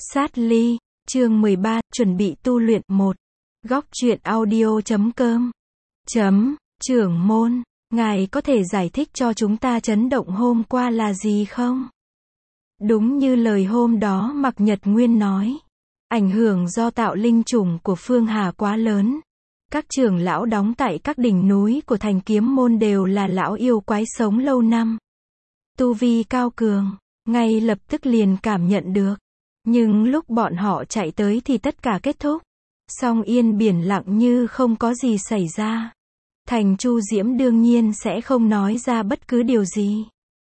Sát ly, chương 13, chuẩn bị tu luyện 1. Góc truyện audio.com. Trưởng môn, ngài có thể giải thích cho chúng ta chấn động hôm qua là gì không? Đúng như lời hôm đó Mạc Nhật Nguyên nói, ảnh hưởng do tạo linh chủng của Phương Hà quá lớn. Các trưởng lão đóng tại các đỉnh núi của thành kiếm môn đều là lão yêu quái sống lâu năm. Tu vi cao cường, ngay lập tức liền cảm nhận được. Nhưng lúc bọn họ chạy tới thì tất cả kết thúc. Song yên biển lặng như không có gì xảy ra. Thành Chu Diễm đương nhiên sẽ không nói ra bất cứ điều gì.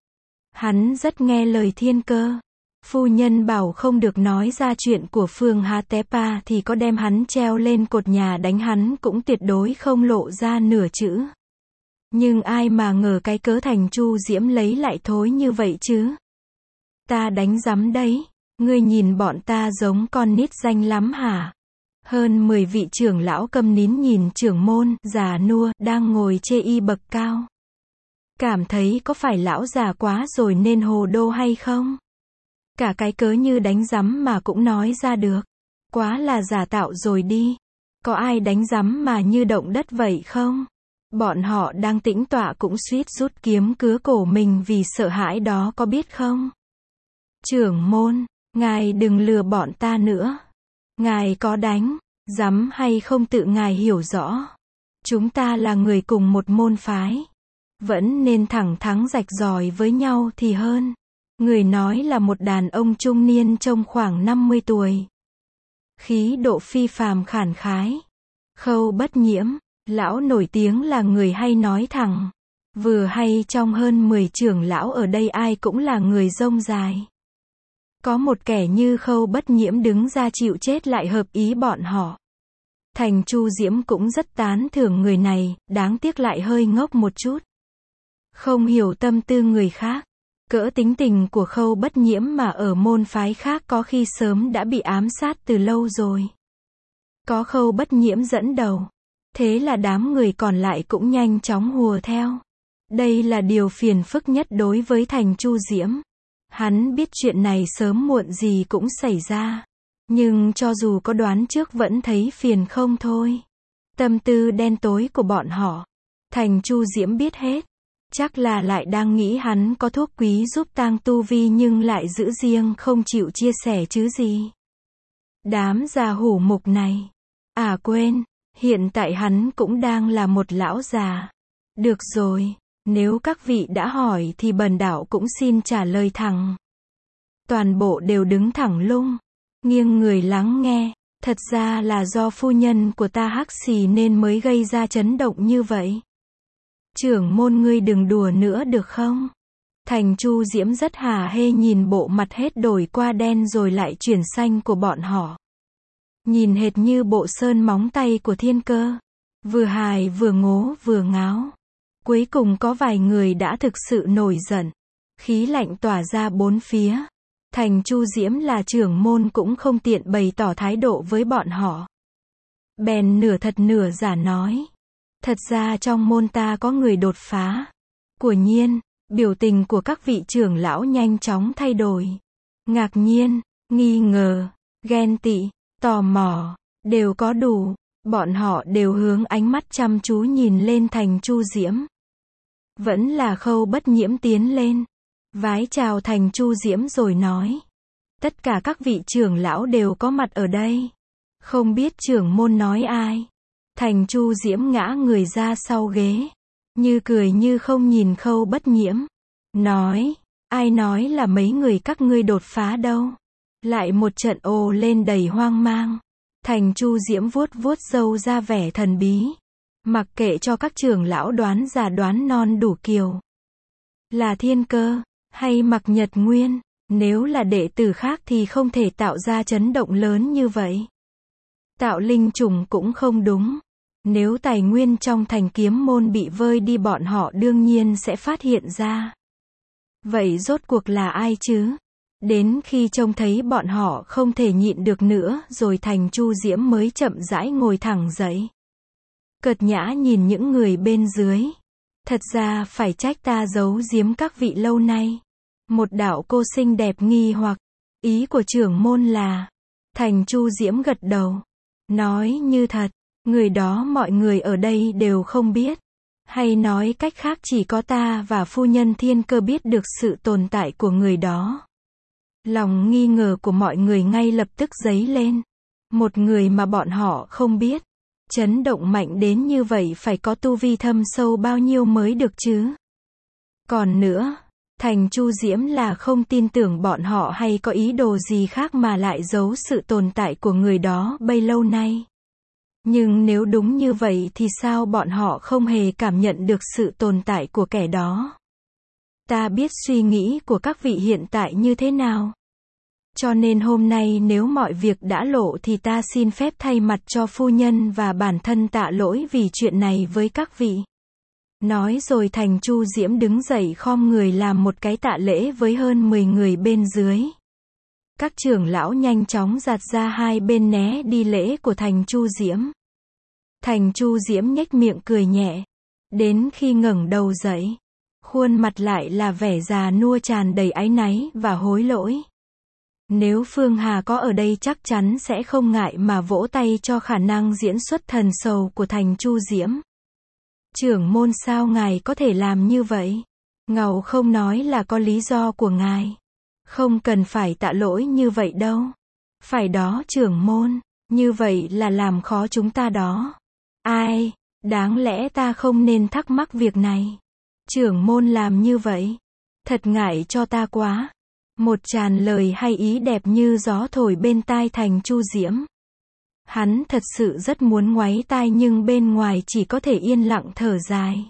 Hắn rất nghe lời Thiên Cơ. Phu nhân bảo không được nói ra chuyện của Phương Hà Tepa thì có đem hắn treo lên cột nhà đánh hắn cũng tuyệt đối không lộ ra nửa chữ. Nhưng ai mà ngờ cái cớ Thành Chu Diễm lấy lại thối như vậy chứ. Ta đánh rắm đấy. Ngươi nhìn bọn ta giống con nít danh lắm hả? Hơn 10 vị trưởng lão câm nín nhìn trưởng môn, già nua, đang ngồi chê y bậc cao. Cảm thấy có phải lão già quá rồi nên hồ đô hay không? Cả cái cớ như đánh rắm mà cũng nói ra được. Quá là giả tạo rồi đi. Có ai đánh rắm mà như động đất vậy không? Bọn họ đang tĩnh tọa cũng suýt rút kiếm cứa cổ mình vì sợ hãi đó có biết không? Trưởng môn, ngài đừng lừa bọn ta nữa. Ngài có đánh rắm hay không tự ngài hiểu rõ. Chúng ta là người cùng một môn phái. Vẫn nên thẳng thắn rạch ròi với nhau thì hơn. Người nói là một đàn ông trung niên trông khoảng 50 tuổi. Khí độ phi phàm khản khái. Khâu Bất Nhiễm, lão nổi tiếng là người hay nói thẳng. Vừa hay trong hơn 10 trưởng lão ở đây ai cũng là người rông dài. Có một kẻ như Khâu Bất Nhiễm đứng ra chịu chết lại hợp ý bọn họ. Thành Chu Diễm cũng rất tán thưởng người này, đáng tiếc lại hơi ngốc một chút. Không hiểu tâm tư người khác. Cỡ tính tình của Khâu Bất Nhiễm mà ở môn phái khác có khi sớm đã bị ám sát từ lâu rồi. Có Khâu Bất Nhiễm dẫn đầu. Thế là đám người còn lại cũng nhanh chóng hùa theo. Đây là điều phiền phức nhất đối với Thành Chu Diễm. Hắn biết chuyện này sớm muộn gì cũng xảy ra. Nhưng cho dù có đoán trước vẫn thấy phiền không thôi. Tâm tư đen tối của bọn họ. Thành Chu Diễm biết hết. Chắc là lại đang nghĩ hắn có thuốc quý giúp tăng tu vi nhưng lại giữ riêng không chịu chia sẻ chứ gì. Đám già hủ mục này. À quên, hiện tại hắn cũng đang là một lão già. Được rồi. Nếu các vị đã hỏi thì bần đạo cũng xin trả lời thẳng. Toàn bộ đều đứng thẳng lung, nghiêng người lắng nghe. Thật ra là do phu nhân của ta hắc xì nên mới gây ra chấn động như vậy. Trưởng môn ngươi đừng đùa nữa được không? Thành Chu Diễm rất hả hê nhìn bộ mặt hết đổi qua đen rồi lại chuyển xanh của bọn họ. Nhìn hệt như bộ sơn móng tay của Thiên Cơ. Vừa hài vừa ngố vừa ngáo. Cuối cùng có vài người đã thực sự nổi giận. Khí lạnh tỏa ra bốn phía. Thành Chu Diễm là trưởng môn cũng không tiện bày tỏ thái độ với bọn họ. Bèn nửa thật nửa giả nói. Thật ra trong môn ta có người đột phá. Quả nhiên, biểu tình của các vị trưởng lão nhanh chóng thay đổi. Ngạc nhiên, nghi ngờ, ghen tị, tò mò, đều có đủ. Bọn họ đều hướng ánh mắt chăm chú nhìn lên Thành Chu Diễm. Vẫn là Khâu Bất Nhiễm tiến lên. Vái chào Thành Chu Diễm rồi nói. Tất cả các vị trưởng lão đều có mặt ở đây. Không biết trưởng môn nói ai. Thành Chu Diễm ngã người ra sau ghế. Như cười như không nhìn Khâu Bất Nhiễm. Nói, ai nói là mấy người các ngươi đột phá đâu. Lại một trận ồ lên đầy hoang mang. Thành Chu Diễm vuốt vuốt râu ra vẻ thần bí. Mặc kệ cho các trưởng lão đoán già đoán non đủ kiều. Là Thiên Cơ, hay Mạc Nhật Nguyên, nếu là đệ tử khác thì không thể tạo ra chấn động lớn như vậy. Tạo linh trùng cũng không đúng. Nếu tài nguyên trong thành kiếm môn bị vơi đi bọn họ đương nhiên sẽ phát hiện ra. Vậy rốt cuộc là ai chứ? Đến khi trông thấy bọn họ không thể nhịn được nữa rồi Thành Chu Diễm mới chậm rãi ngồi thẳng dậy. Cợt nhã nhìn những người bên dưới. Thật ra phải trách ta giấu giếm các vị lâu nay. Một đạo cô xinh đẹp nghi hoặc. Ý của trưởng môn là, Thành Chu Diễm gật đầu, nói như thật, người đó mọi người ở đây đều không biết. Hay nói cách khác chỉ có ta và phu nhân Thiên Cơ biết được sự tồn tại của người đó. Lòng nghi ngờ của mọi người ngay lập tức dấy lên. Một người mà bọn họ không biết, chấn động mạnh đến như vậy phải có tu vi thâm sâu bao nhiêu mới được chứ. Còn nữa, Thành Chu Diễm là không tin tưởng bọn họ hay có ý đồ gì khác mà lại giấu sự tồn tại của người đó bấy lâu nay. Nhưng nếu đúng như vậy thì sao bọn họ không hề cảm nhận được sự tồn tại của kẻ đó? Ta biết suy nghĩ của các vị hiện tại như thế nào. Cho nên hôm nay nếu mọi việc đã lộ thì ta xin phép thay mặt cho phu nhân và bản thân tạ lỗi vì chuyện này với các vị. Nói rồi Thành Chu Diễm đứng dậy khom người làm một cái tạ lễ với hơn 10 người bên dưới. Các trưởng lão nhanh chóng giạt ra hai bên né đi lễ của Thành Chu Diễm. Thành Chu Diễm nhếch miệng cười nhẹ. Đến khi ngẩng đầu dậy, khuôn mặt lại là vẻ già nua tràn đầy áy náy và hối lỗi. Nếu Phương Hà có ở đây chắc chắn sẽ không ngại mà vỗ tay cho khả năng diễn xuất thần sầu của Thành Chu Diễm. Trưởng môn sao ngài có thể làm như vậy? Ngài không nói là có lý do của ngài. Không cần phải tạ lỗi như vậy đâu. Phải đó trưởng môn, như vậy là làm khó chúng ta đó. Ai, đáng lẽ ta không nên thắc mắc việc này. Trưởng môn làm như vậy, thật ngại cho ta quá. Một tràn lời hay ý đẹp như gió thổi bên tai Thành Chu Diễm. Hắn thật sự rất muốn ngoáy tai nhưng bên ngoài chỉ có thể yên lặng thở dài.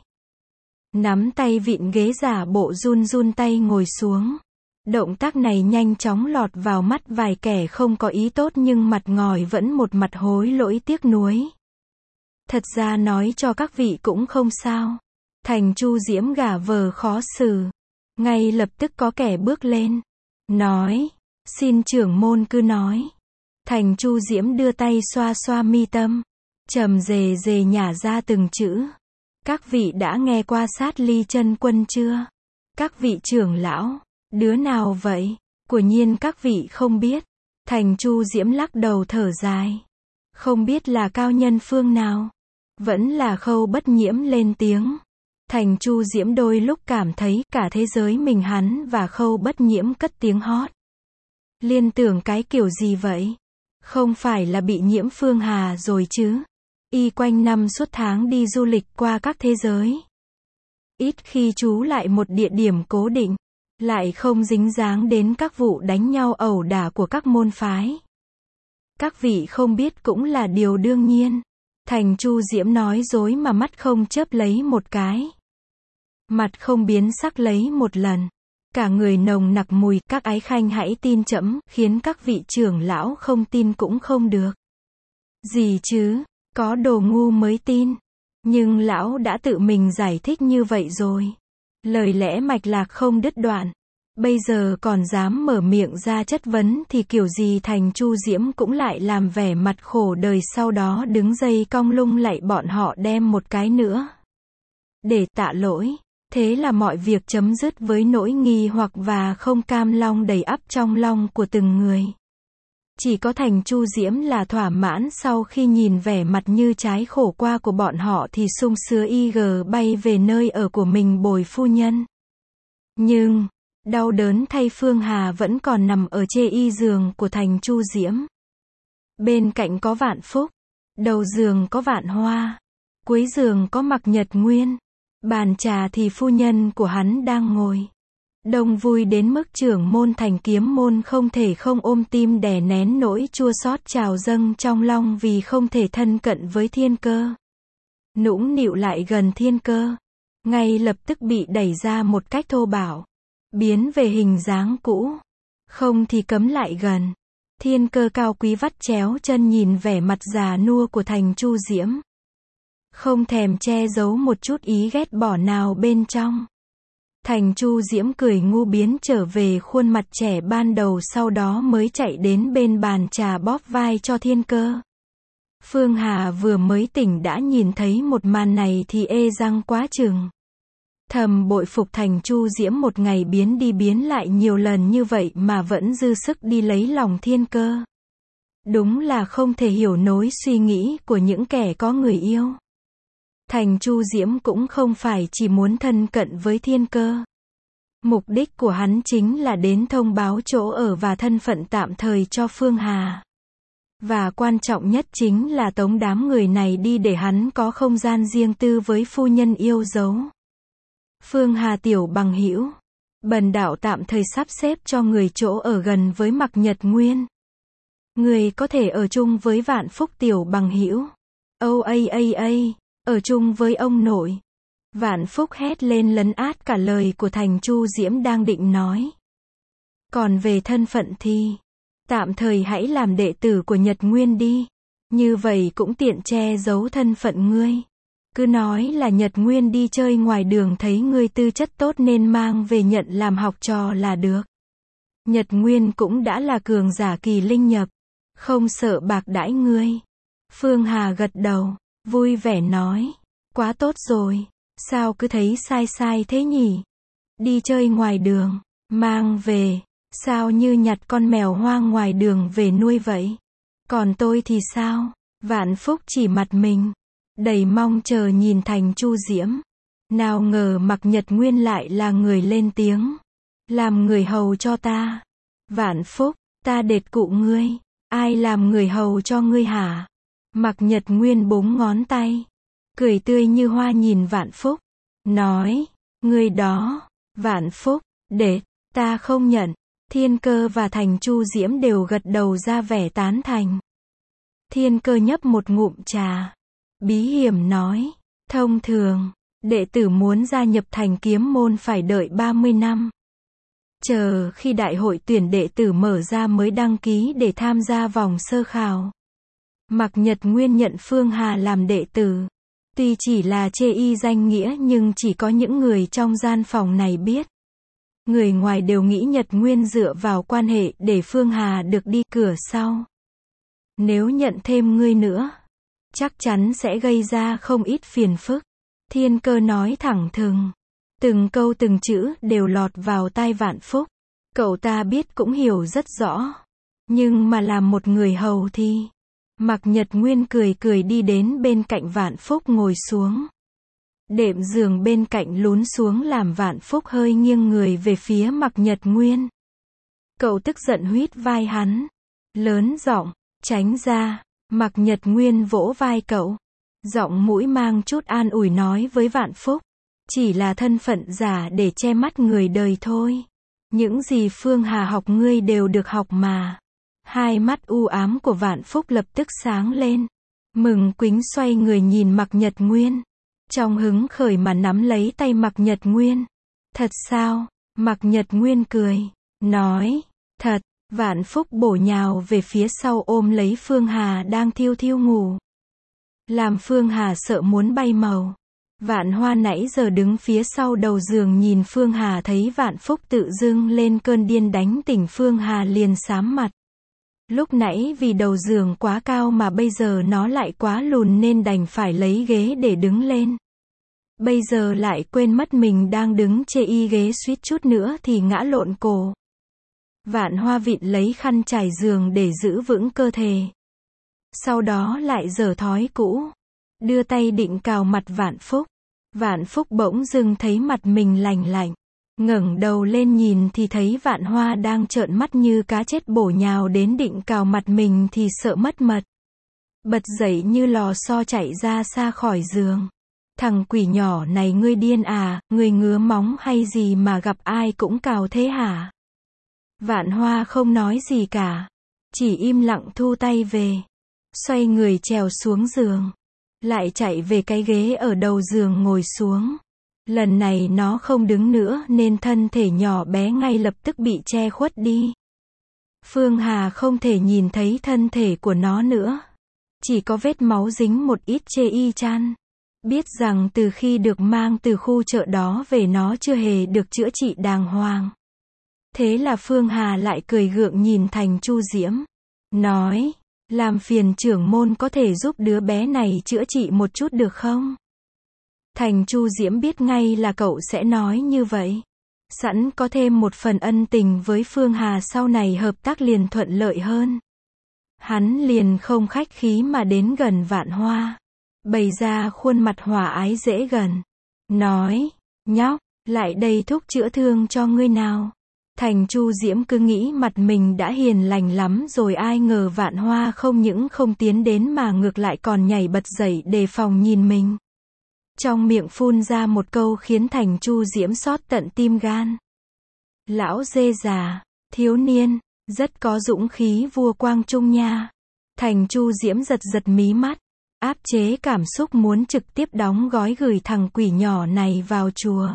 Nắm tay vịn ghế giả bộ run run tay ngồi xuống. Động tác này nhanh chóng lọt vào mắt vài kẻ không có ý tốt nhưng mặt ngòi vẫn một mặt hối lỗi tiếc nuối. Thật ra nói cho các vị cũng không sao. Thành Chu Diễm gả vờ khó xử. Ngay lập tức có kẻ bước lên. Nói, xin trưởng môn cứ nói. Thành Chu Diễm đưa tay xoa xoa mi tâm. Trầm rề rề nhả ra từng chữ. Các vị đã nghe qua Sát Ly Chân Quân chưa? Các vị trưởng lão, đứa nào vậy? Quả nhiên các vị không biết. Thành Chu Diễm lắc đầu thở dài. Không biết là cao nhân phương nào. Vẫn là Khâu Bất Nhiễm lên tiếng. Thành Chu Diễm đôi lúc cảm thấy cả thế giới mình hắn và Khâu Bất Nhiễm cất tiếng hót. Liên tưởng cái kiểu gì vậy? Không phải là bị nhiễm Phương Hà rồi chứ? Y quanh năm suốt tháng đi du lịch qua các thế giới. Ít khi trú lại một địa điểm cố định. Lại không dính dáng đến các vụ đánh nhau ẩu đả của các môn phái. Các vị không biết cũng là điều đương nhiên. Thành Chu Diễm nói dối mà mắt không chớp lấy một cái. Mặt không biến sắc lấy một lần. Cả người nồng nặc mùi, các ái khanh hãy tin trẫm, khiến các vị trưởng lão không tin cũng không được. Gì chứ, có đồ ngu mới tin. Nhưng lão đã tự mình giải thích như vậy rồi. Lời lẽ mạch lạc không đứt đoạn. Bây giờ còn dám mở miệng ra chất vấn thì kiểu gì Thành Chu Diễm cũng lại làm vẻ mặt khổ đời sau đó đứng dây cong lung lạy bọn họ đem một cái nữa. Để tạ lỗi. Thế là mọi việc chấm dứt với nỗi nghi hoặc và không cam lòng đầy ắp trong lòng của từng người. Chỉ có Thành Chu Diễm là thỏa mãn sau khi nhìn vẻ mặt như trái khổ qua của bọn họ thì sung sướng bay về nơi ở của mình bồi phu nhân. Nhưng, đau đớn thay Phương Hà vẫn còn nằm ở chê y giường của Thành Chu Diễm. Bên cạnh có Vạn Phúc, đầu giường có Vạn Hoa, cuối giường có Mặc Nhật Nguyên. Bàn trà thì phu nhân của hắn đang ngồi. Đông vui đến mức trưởng môn Thành Kiếm môn không thể không ôm tim đè nén nỗi chua xót trào dâng trong lòng vì không thể thân cận với Thiên Cơ. Nũng nịu lại gần Thiên Cơ. Ngay lập tức bị đẩy ra một cách thô bạo. Biến về hình dáng cũ. Không thì cấm lại gần. Thiên Cơ cao quý vắt chéo chân nhìn vẻ mặt già nua của Thành Chu Diễm. Không thèm che giấu một chút ý ghét bỏ nào bên trong. Thành Chu Diễm cười ngu biến trở về khuôn mặt trẻ ban đầu sau đó mới chạy đến bên bàn trà bóp vai cho Thiên Cơ. Phương Hà vừa mới tỉnh đã nhìn thấy một màn này thì ê răng quá chừng. Thầm bội phục Thành Chu Diễm một ngày biến đi biến lại nhiều lần như vậy mà vẫn dư sức đi lấy lòng Thiên Cơ. Đúng là không thể hiểu nổi suy nghĩ của những kẻ có người yêu. Thành Chu Diễm cũng không phải chỉ muốn thân cận với Thiên Cơ. Mục đích của hắn chính là đến thông báo chỗ ở và thân phận tạm thời cho Phương Hà. Và quan trọng nhất chính là tống đám người này đi để hắn có không gian riêng tư với phu nhân yêu dấu. Phương Hà tiểu bằng hữu, bần đạo tạm thời sắp xếp cho người chỗ ở gần với Mạc Nhật Nguyên. Người có thể ở chung với Vạn Phúc tiểu bằng hữu. Ở chung với ông nội. Vạn Phúc hét lên lấn át cả lời của Thành Chu Diễm đang định nói. Còn về thân phận thì, tạm thời hãy làm đệ tử của Nhật Nguyên đi. Như vậy cũng tiện che giấu thân phận ngươi. Cứ nói là Nhật Nguyên đi chơi ngoài đường thấy ngươi tư chất tốt nên mang về nhận làm học trò là được. Nhật Nguyên cũng đã là cường giả kỳ linh nhập, không sợ bạc đãi ngươi. Phương Hà gật đầu, vui vẻ nói, quá tốt rồi, sao cứ thấy sai sai thế nhỉ? Đi chơi ngoài đường, mang về, sao như nhặt con mèo hoang ngoài đường về nuôi vậy? Còn tôi thì sao? Vạn Phúc chỉ mặt mình, đầy mong chờ nhìn Thành Chu Diễm. Nào ngờ Mạc Nhật Nguyên lại là người lên tiếng. Làm người hầu cho ta. Vạn Phúc, ta đệt cụ ngươi. Ai làm người hầu cho ngươi hả? Mạc Nhật Nguyên búng ngón tay, cười tươi như hoa nhìn Vạn Phúc, nói, ngươi đó. Vạn Phúc, đệt, ta không nhận. Thiên Cơ và Thành Chu Diễm đều gật đầu ra vẻ tán thành. Thiên Cơ nhấp một ngụm trà, bí hiểm nói, thông thường, đệ tử muốn gia nhập Thành Kiếm môn phải đợi 30 năm. Chờ khi đại hội tuyển đệ tử mở ra mới đăng ký để tham gia vòng sơ khảo. Mạc Nhật Nguyên nhận Phương Hà làm đệ tử. Tuy chỉ là chê y danh nghĩa nhưng chỉ có những người trong gian phòng này biết. Người ngoài đều nghĩ Nhật Nguyên dựa vào quan hệ để Phương Hà được đi cửa sau. Nếu nhận thêm ngươi nữa, chắc chắn sẽ gây ra không ít phiền phức. Thiên Cơ nói thẳng thừng. Từng câu từng chữ đều lọt vào tai Vạn Phúc. Cậu ta biết cũng hiểu rất rõ. Nhưng mà làm một người hầu thì... Mạc Nhật Nguyên cười cười đi đến bên cạnh Vạn Phúc ngồi xuống. Đệm giường bên cạnh lún xuống làm Vạn Phúc hơi nghiêng người về phía Mạc Nhật Nguyên. Cậu tức giận huýt vai hắn. Lớn giọng, tránh ra. Mạc Nhật Nguyên vỗ vai cậu. Giọng mũi mang chút an ủi nói với Vạn Phúc. Chỉ là thân phận giả để che mắt người đời thôi. Những gì Phương Hà học ngươi đều được học mà. Hai mắt u ám của Vạn Phúc lập tức sáng lên. Mừng quính xoay người nhìn Mạc Nhật Nguyên. Trong hứng khởi mà nắm lấy tay Mạc Nhật Nguyên. Thật sao? Mạc Nhật Nguyên cười. Nói. Thật. Vạn Phúc bổ nhào về phía sau ôm lấy Phương Hà đang thiêu thiêu ngủ. Làm Phương Hà sợ muốn bay màu. Vạn Hoa nãy giờ đứng phía sau đầu giường nhìn Phương Hà thấy Vạn Phúc tự dưng lên cơn điên đánh tỉnh Phương Hà liền xám mặt. Lúc nãy vì đầu giường quá cao mà bây giờ nó lại quá lùn nên đành phải lấy ghế để đứng lên. Bây giờ lại quên mất mình đang đứng chê y ghế suýt chút nữa thì ngã lộn cổ. Vạn Hoa vịn lấy khăn trải giường để giữ vững cơ thể. Sau đó lại giở thói cũ. Đưa tay định cào mặt Vạn Phúc. Vạn Phúc bỗng dưng thấy mặt mình lành lạnh. Ngẩng đầu lên nhìn thì thấy Vạn Hoa đang trợn mắt như cá chết bổ nhào đến định cào mặt mình thì sợ mất mật. Bật dậy như lò xo chạy ra xa khỏi giường. Thằng quỷ nhỏ này ngươi điên à, ngươi ngứa móng hay gì mà gặp ai cũng cào thế hả? Vạn Hoa không nói gì cả. Chỉ im lặng thu tay về. Xoay người trèo xuống giường. Lại chạy về cái ghế ở đầu giường ngồi xuống. Lần này nó không đứng nữa nên thân thể nhỏ bé ngay lập tức bị che khuất đi. Phương Hà không thể nhìn thấy thân thể của nó nữa. Chỉ có vết máu dính một ít chê y chăn. Biết rằng từ khi được mang từ khu chợ đó về nó chưa hề được chữa trị đàng hoàng. Thế là Phương Hà lại cười gượng nhìn Thành Chu Diễm. Nói, làm phiền trưởng môn có thể giúp đứa bé này chữa trị một chút được không? Thành Chu Diễm biết ngay là cậu sẽ nói như vậy. Sẵn có thêm một phần ân tình với Phương Hà, sau này hợp tác liền thuận lợi hơn. Hắn liền không khách khí mà đến gần Vạn Hoa, bày ra khuôn mặt hòa ái dễ gần, nói, nhóc, lại đây thuốc chữa thương cho ngươi nào. Thành Chu Diễm cứ nghĩ mặt mình đã hiền lành lắm rồi, ai ngờ Vạn Hoa không những không tiến đến mà ngược lại còn nhảy bật dậy đề phòng nhìn mình. Trong miệng phun ra một câu khiến Thành Chu Diễm xót tận tim gan. Lão dê già, thiếu niên, rất có dũng khí vua Quang Trung nha. Thành Chu Diễm giật giật mí mắt, áp chế cảm xúc muốn trực tiếp đóng gói gửi thằng quỷ nhỏ này vào chùa.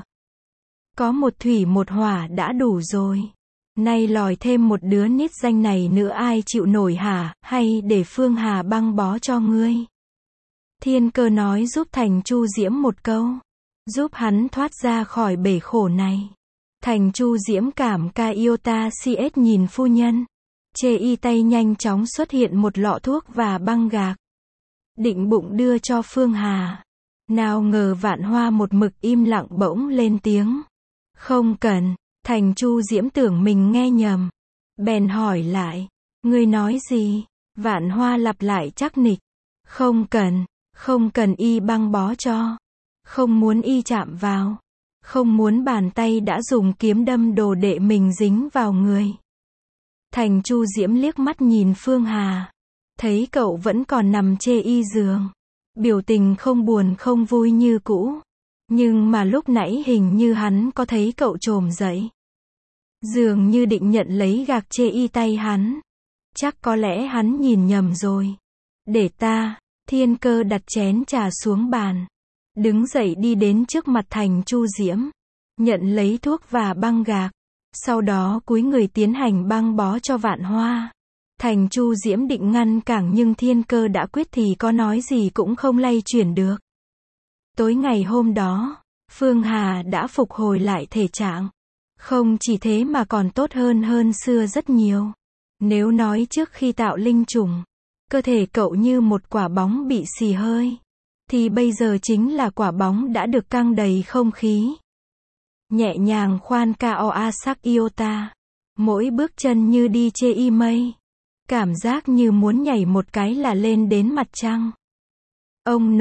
Có một thủy một hỏa đã đủ rồi. Nay lòi thêm một đứa nít danh này nữa ai chịu nổi hả, hay để Phương Hà băng bó cho ngươi. Thiên Cơ nói giúp Thành Chu Diễm một câu, giúp hắn thoát ra khỏi bể khổ này. Thành Chu Diễm cảm ca yêu ta CS nhìn phu nhân. Chê y tay nhanh chóng xuất hiện một lọ thuốc và băng gạc. Định bụng đưa cho Phương Hà. Nào ngờ Vạn Hoa một mực im lặng bỗng lên tiếng. Không cần. Thành Chu Diễm tưởng mình nghe nhầm. Bèn hỏi lại. Ngươi nói gì? Vạn Hoa lặp lại chắc nịch. Không cần. Không cần y băng bó cho. Không muốn y chạm vào. Không muốn bàn tay đã dùng kiếm đâm đồ đệ mình dính vào người. Thành Chu Diễm liếc mắt nhìn Phương Hà. Thấy cậu vẫn còn nằm chê y giường. Biểu tình không buồn không vui như cũ. Nhưng mà lúc nãy hình như hắn có thấy cậu trồm dậy. Dường như định nhận lấy gạc chê y tay hắn. Chắc có lẽ hắn nhìn nhầm rồi. Để ta. Thiên Cơ đặt chén trà xuống bàn. Đứng dậy đi đến trước mặt Thành Chu Diễm. Nhận lấy thuốc và băng gạc. Sau đó cúi người tiến hành băng bó cho Vạn Hoa. Thành Chu Diễm định ngăn cản nhưng Thiên Cơ đã quyết thì có nói gì cũng không lay chuyển được. Tối ngày hôm đó, Phương Hà đã phục hồi lại thể trạng. Không chỉ thế mà còn tốt hơn xưa rất nhiều. Nếu nói trước khi tạo linh trùng, cơ thể cậu như một quả bóng bị xì hơi, thì bây giờ chính là quả bóng đã được căng đầy không khí. Nhẹ nhàng khoan cao asak iota. Mỗi bước chân như đi chê y mây. Cảm giác như muốn nhảy một cái là lên đến mặt trăng. Ông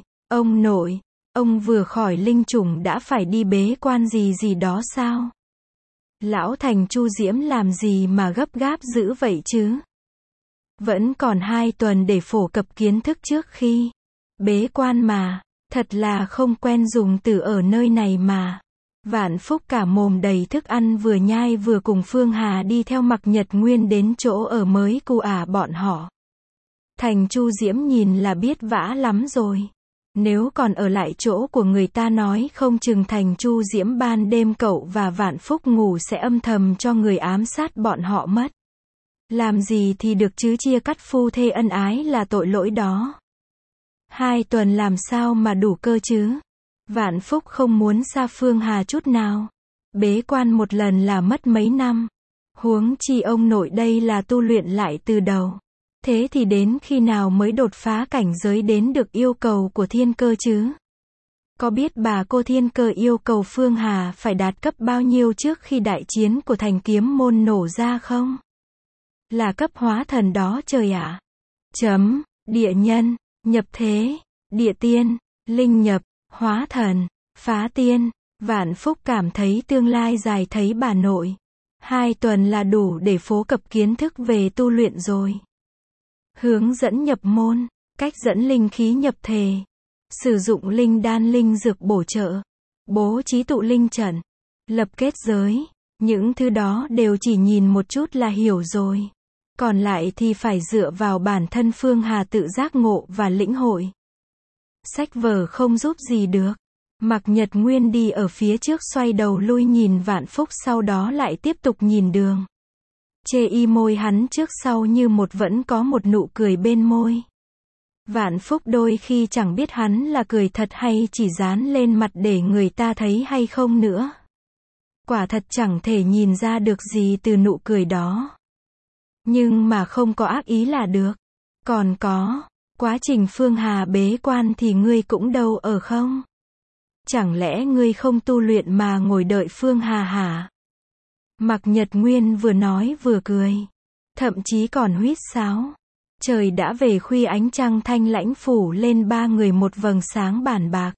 nội, ông vừa khỏi linh trùng đã phải đi bế quan gì đó sao? Lão Thành Chu Diễm làm gì mà gấp gáp dữ vậy chứ? Vẫn còn 2 tuần để phổ cập kiến thức trước khi bế quan mà. Thật là không quen dùng từ ở nơi này mà. Vạn Phúc cả mồm đầy thức ăn vừa nhai vừa cùng Phương Hà đi theo Mặc Nhật Nguyên đến chỗ ở mới của bọn họ. Thành Chu Diễm nhìn là biết vã lắm rồi. Nếu còn ở lại chỗ của người ta nói không chừng Thành Chu Diễm ban đêm cậu và Vạn Phúc ngủ sẽ âm thầm cho người ám sát bọn họ mất. Làm gì thì được chứ, chia cắt phu thê ân ái là tội lỗi đó. 2 tuần làm sao mà đủ cơ chứ? Vạn Phúc không muốn xa Phương Hà chút nào. Bế quan một lần là mất mấy năm. Huống chi ông nội đây là tu luyện lại từ đầu. Thế thì đến khi nào mới đột phá cảnh giới đến được yêu cầu của Thiên Cơ chứ? Có biết bà cô Thiên Cơ yêu cầu Phương Hà phải đạt cấp bao nhiêu trước khi đại chiến của Thành Kiếm Môn nổ ra không? Là cấp hóa thần đó trời ạ. Địa nhân, nhập thế, địa tiên, linh nhập, hóa thần, phá tiên. Vạn Phúc cảm thấy tương lai dài thấy bà nội. 2 tuần là đủ để phổ cập kiến thức về tu luyện rồi. Hướng dẫn nhập môn, cách dẫn linh khí nhập thể, sử dụng linh đan linh dược bổ trợ, bố trí tụ linh trận, lập kết giới, những thứ đó đều chỉ nhìn một chút là hiểu rồi. Còn lại thì phải dựa vào bản thân Phương Hà tự giác ngộ và lĩnh hội. Sách vở không giúp gì được. Mặc Nhật Nguyên đi ở phía trước xoay đầu lui nhìn Vạn Phúc, sau đó lại tiếp tục nhìn đường. Chê y môi hắn trước sau như một vẫn có một nụ cười bên môi. Vạn Phúc đôi khi chẳng biết hắn là cười thật hay chỉ dán lên mặt để người ta thấy hay không nữa. Quả thật chẳng thể nhìn ra được gì từ nụ cười đó. Nhưng mà không có ác ý là được. Còn có, quá trình Phương Hà bế quan thì ngươi cũng đâu ở không? Chẳng lẽ ngươi không tu luyện mà ngồi đợi Phương Hà hả? Mạc Nhật Nguyên vừa nói vừa cười. Thậm chí còn huýt sáo. Trời đã về khuya, ánh trăng thanh lãnh phủ lên ba người một vầng sáng bản bạc.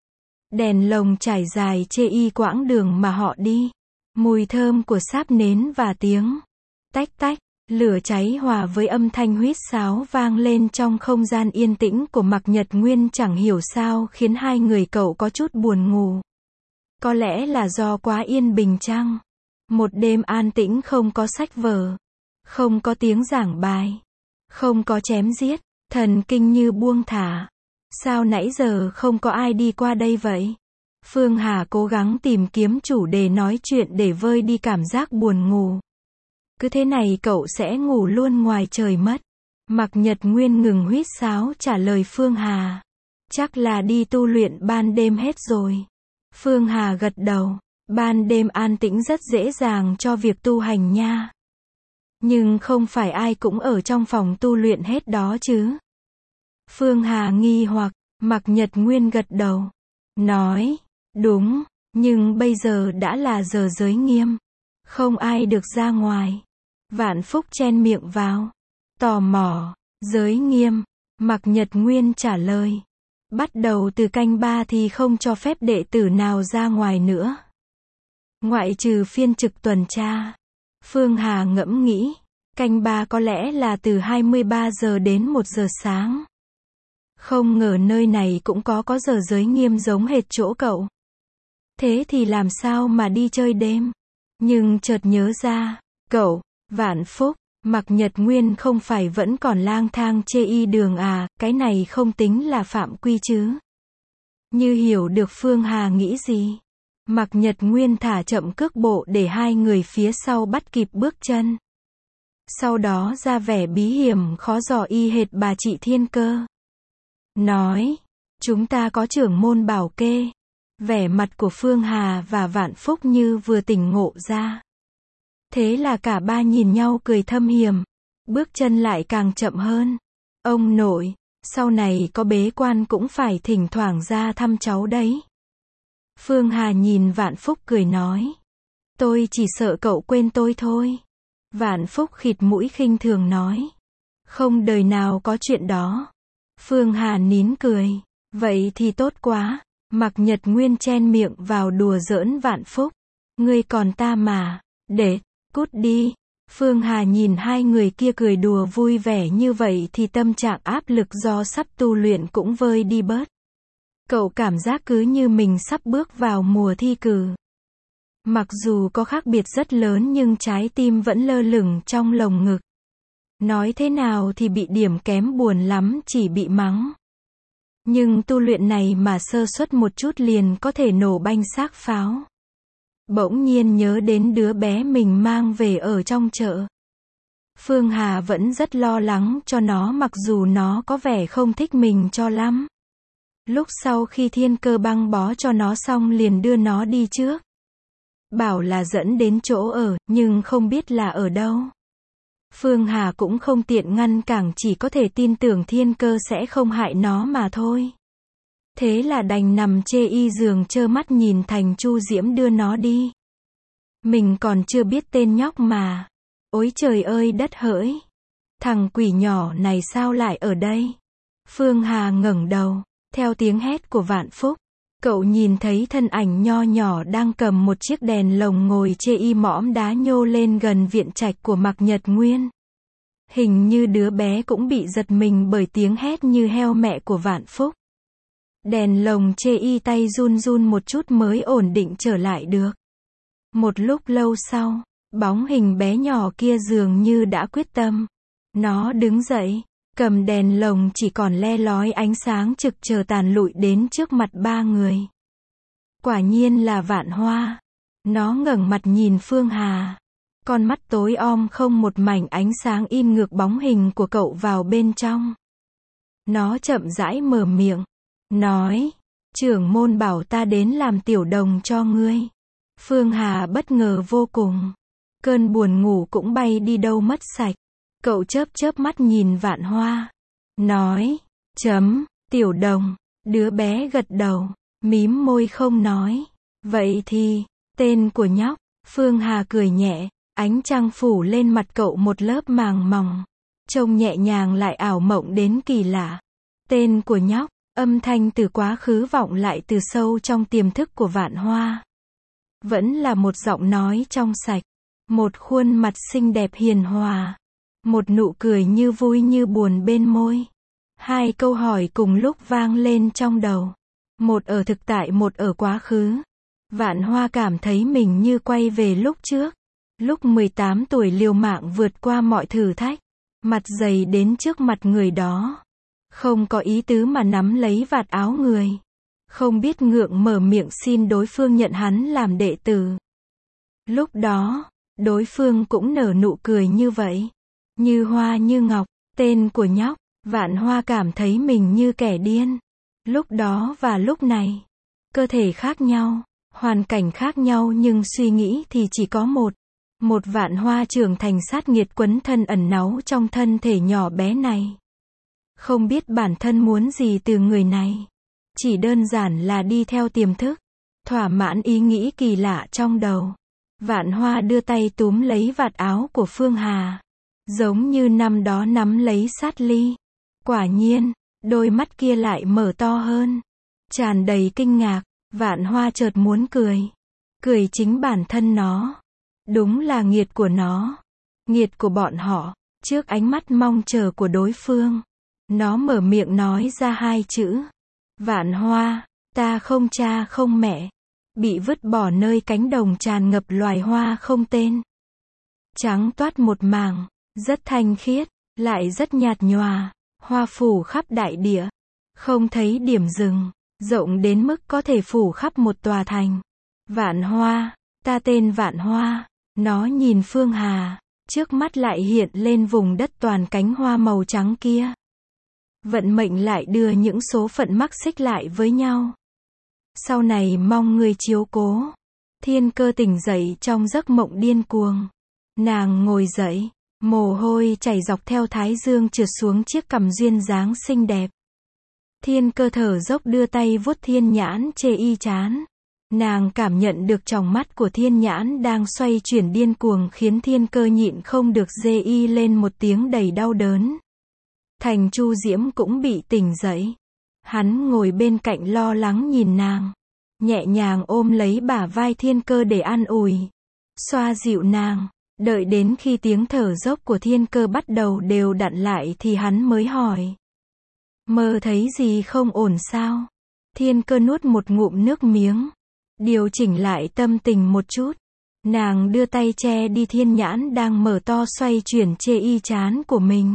Đèn lồng trải dài chê y quãng đường mà họ đi. Mùi thơm của sáp nến và tiếng tách tách, lửa cháy hòa với âm thanh huýt sáo vang lên trong không gian yên tĩnh của Mạc Nhật Nguyên, chẳng hiểu sao khiến hai người cậu có chút buồn ngủ. Có lẽ là do quá yên bình chăng? Một đêm an tĩnh, không có sách vở, không có tiếng giảng bài, không có chém giết, thần kinh như buông thả. Sao nãy giờ không có ai đi qua đây vậy? Phương Hà cố gắng tìm kiếm chủ đề nói chuyện để vơi đi cảm giác buồn ngủ. Cứ thế này cậu sẽ ngủ luôn ngoài trời mất. Mạc Nhật Nguyên ngừng huýt sáo trả lời Phương Hà. Chắc là đi tu luyện ban đêm hết rồi. Phương Hà gật đầu. Ban đêm an tĩnh rất dễ dàng cho việc tu hành nha. Nhưng không phải ai cũng ở trong phòng tu luyện hết đó chứ. Phương Hà nghi hoặc. Mạc Nhật Nguyên gật đầu. Nói, đúng, nhưng bây giờ đã là giờ giới nghiêm. Không ai được ra ngoài. Vạn Phúc chen miệng vào. Tò mò, giới nghiêm. Mạc Nhật Nguyên trả lời. Bắt đầu từ canh 3 thì không cho phép đệ tử nào ra ngoài nữa. Ngoại trừ phiên trực tuần tra. Phương Hà ngẫm nghĩ. Canh 3 có lẽ là từ 23 giờ đến 1 giờ sáng. Không ngờ nơi này cũng có giờ giới nghiêm giống hệt chỗ cậu. Thế thì làm sao mà đi chơi đêm? Nhưng chợt nhớ ra, cậu, Vạn Phúc, Mạc Nhật Nguyên không phải vẫn còn lang thang chê y đường à, cái này không tính là phạm quy chứ? Như hiểu được Phương Hà nghĩ gì. Mạc Nhật Nguyên thả chậm cước bộ để hai người phía sau bắt kịp bước chân. Sau đó ra vẻ bí hiểm khó dò y hệt bà chị Thiên Cơ. Nói, chúng ta có trưởng môn bảo kê. Vẻ mặt của Phương Hà và Vạn Phúc như vừa tỉnh ngộ ra. Thế là cả ba nhìn nhau cười thâm hiểm. Bước chân lại càng chậm hơn. Ông nội, sau này có bế quan cũng phải thỉnh thoảng ra thăm cháu đấy. Phương Hà nhìn Vạn Phúc cười nói. Tôi chỉ sợ cậu quên tôi thôi. Vạn Phúc khịt mũi khinh thường nói. Không đời nào có chuyện đó. Phương Hà nín cười. Vậy thì tốt quá. Mạc Nhật Nguyên chen miệng vào đùa giỡn Vạn Phúc. Ngươi còn ta mà. Để, cút đi. Phương Hà nhìn hai người kia cười đùa vui vẻ như vậy thì tâm trạng áp lực do sắp tu luyện cũng vơi đi bớt. Cậu cảm giác cứ như mình sắp bước vào mùa thi cử. Mặc dù có khác biệt rất lớn nhưng trái tim vẫn lơ lửng trong lồng ngực. Nói thế nào thì bị điểm kém buồn lắm, chỉ bị mắng. Nhưng tu luyện này mà sơ suất một chút liền có thể nổ banh xác pháo. Bỗng nhiên nhớ đến đứa bé mình mang về ở trong chợ. Phương Hà vẫn rất lo lắng cho nó mặc dù nó có vẻ không thích mình cho lắm. Lúc sau khi Thiên Cơ băng bó cho nó xong liền đưa nó đi trước. Bảo là dẫn đến chỗ ở, nhưng không biết là ở đâu. Phương Hà cũng không tiện ngăn cản, chỉ có thể tin tưởng Thiên Cơ sẽ không hại nó mà thôi. Thế là đành nằm chê y giường trơ mắt nhìn Thành Chu Diễm đưa nó đi. Mình còn chưa biết tên nhóc mà. Ôi trời ơi đất hỡi. Thằng quỷ nhỏ này sao lại ở đây? Phương Hà ngẩng đầu, theo tiếng hét của Vạn Phúc. Cậu nhìn thấy thân ảnh nho nhỏ đang cầm một chiếc đèn lồng ngồi chê y mõm đá nhô lên gần viện trạch của Mạc Nhật Nguyên. Hình như đứa bé cũng bị giật mình bởi tiếng hét như heo mẹ của Vạn Phúc. Đèn lồng chê y tay run run một chút mới ổn định trở lại được. Một lúc lâu sau, bóng hình bé nhỏ kia dường như đã quyết tâm. Nó đứng dậy, cầm đèn lồng chỉ còn le lói ánh sáng trực chờ tàn lụi đến trước mặt ba người. Quả nhiên là Vạn Hoa. Nó ngẩng mặt nhìn Phương Hà. Con mắt tối om không một mảnh ánh sáng in ngược bóng hình của cậu vào bên trong. Nó chậm rãi mở miệng. Nói, trưởng môn bảo ta đến làm tiểu đồng cho ngươi. Phương Hà bất ngờ vô cùng. Cơn buồn ngủ cũng bay đi đâu mất sạch. Cậu chớp chớp mắt nhìn Vạn Hoa. Nói, tiểu đồng. Đứa bé gật đầu. mím môi không nói. Vậy thì, tên của nhóc. Phương Hà cười nhẹ, ánh trăng phủ lên mặt cậu một lớp màng mỏng. Trông nhẹ nhàng lại ảo mộng đến kỳ lạ. Tên của nhóc, âm thanh từ quá khứ vọng lại từ sâu trong tiềm thức của Vạn Hoa. Vẫn là một giọng nói trong sạch, một khuôn mặt xinh đẹp hiền hòa, một nụ cười như vui như buồn bên môi. Hai câu hỏi cùng lúc vang lên trong đầu, một ở thực tại một ở quá khứ. Vạn Hoa cảm thấy mình như quay về lúc trước, lúc 18 tuổi liều mạng vượt qua mọi thử thách, mặt dày đến trước mặt người đó. Không có ý tứ mà nắm lấy vạt áo người. Không biết ngượng mở miệng xin đối phương nhận hắn làm đệ tử. Lúc đó, đối phương cũng nở nụ cười như vậy. Như hoa như ngọc, tên của nhóc. Vạn Hoa cảm thấy mình như kẻ điên. Lúc đó và lúc này. Cơ thể khác nhau, hoàn cảnh khác nhau nhưng suy nghĩ thì chỉ có một. Một Vạn Hoa trưởng thành sát nghiệt quấn thân ẩn náu trong thân thể nhỏ bé này. Không biết bản thân muốn gì từ người này. Chỉ đơn giản là đi theo tiềm thức, thỏa mãn ý nghĩ kỳ lạ trong đầu. Vạn Hoa đưa tay túm lấy vạt áo của Phương Hà, giống như năm đó nắm lấy sát ly. Quả nhiên, đôi mắt kia lại mở to hơn, tràn đầy kinh ngạc. Vạn Hoa chợt muốn cười. Cười chính bản thân nó. Đúng là nghiệt của nó, nghiệt của bọn họ. Trước ánh mắt mong chờ của đối phương, nó mở miệng nói ra hai chữ. Vạn Hoa, ta không cha không mẹ, bị vứt bỏ nơi cánh đồng tràn ngập loài hoa không tên. Trắng toát một mảng, rất thanh khiết, lại rất nhạt nhòa, hoa phủ khắp đại địa, không thấy điểm dừng, rộng đến mức có thể phủ khắp một tòa thành. Vạn Hoa, ta tên Vạn Hoa. Nó nhìn Phương Hà, trước mắt lại hiện lên vùng đất toàn cánh hoa màu trắng kia. Vận mệnh lại đưa những số phận mắc xích lại với nhau. Sau này mong người chiếu cố. Thiên Cơ tỉnh dậy trong giấc mộng điên cuồng. Nàng ngồi dậy, mồ hôi chảy dọc theo thái dương trượt xuống chiếc cằm duyên dáng xinh đẹp. Thiên Cơ thở dốc đưa tay vuốt thiên nhãn chê y chán. Nàng cảm nhận được tròng mắt của thiên nhãn đang xoay chuyển điên cuồng khiến Thiên Cơ nhịn không được rê y lên một tiếng đầy đau đớn. Thành Chu Diễm cũng bị tỉnh dậy. Hắn ngồi bên cạnh lo lắng nhìn nàng, nhẹ nhàng ôm lấy bả vai Thiên Cơ để an ủi, xoa dịu nàng. Đợi đến khi tiếng thở dốc của Thiên Cơ bắt đầu đều đặn lại thì hắn mới hỏi. Mơ thấy gì không ổn sao? Thiên Cơ nuốt một ngụm nước miếng, điều chỉnh lại tâm tình một chút. Nàng đưa tay che đi thiên nhãn đang mở to xoay chuyển chê y chán của mình.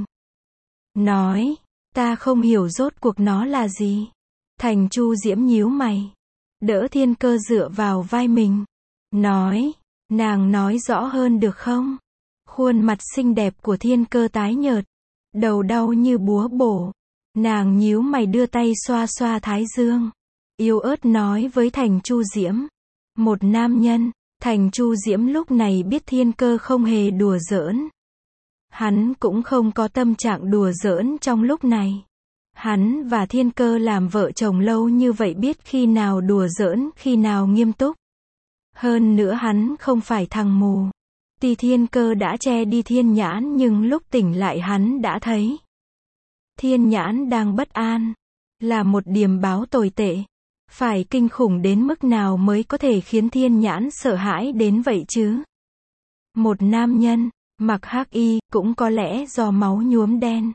Nói, ta không hiểu rốt cuộc nó là gì. Thành Chu Diễm nhíu mày, đỡ Thiên Cơ dựa vào vai mình. Nói, nàng nói rõ hơn được không? Khuôn mặt xinh đẹp của Thiên Cơ tái nhợt, đầu đau như búa bổ. Nàng nhíu mày đưa tay xoa xoa thái dương, yếu ớt nói với Thành Chu Diễm. Một nam nhân. Thành Chu Diễm lúc này biết Thiên Cơ không hề đùa giỡn. Hắn cũng không có tâm trạng đùa giỡn trong lúc này. Hắn và Thiên Cơ làm vợ chồng lâu như vậy biết khi nào đùa giỡn, khi nào nghiêm túc. Hơn nữa hắn không phải thằng mù. Tuy Thiên Cơ đã che đi thiên nhãn nhưng lúc tỉnh lại hắn đã thấy. Thiên nhãn đang bất an. Là một điềm báo tồi tệ. Phải kinh khủng đến mức nào mới có thể khiến thiên nhãn sợ hãi đến vậy chứ? Một nam nhân, mặc hắc y, cũng có lẽ do máu nhuốm đen.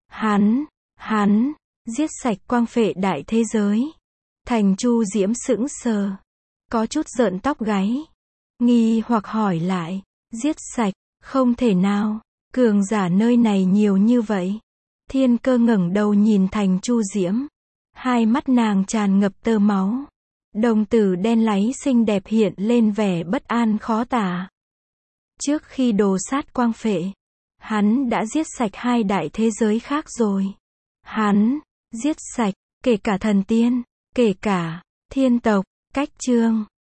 Hắn, giết sạch quang phệ đại thế giới. Thành Chu Diễm sững sờ, có chút rợn tóc gáy. Nghi hoặc hỏi lại, giết sạch, không thể nào, cường giả nơi này nhiều như vậy. Thiên Cơ ngẩng đầu nhìn Thành Chu Diễm. Hai mắt nàng tràn ngập tơ máu. Đồng tử đen láy xinh đẹp hiện lên vẻ bất an khó tả. Trước khi đồ sát quang phệ, hắn đã giết sạch hai đại thế giới khác rồi. Hắn giết sạch, kể cả thần tiên, kể cả thiên tộc. Cách chương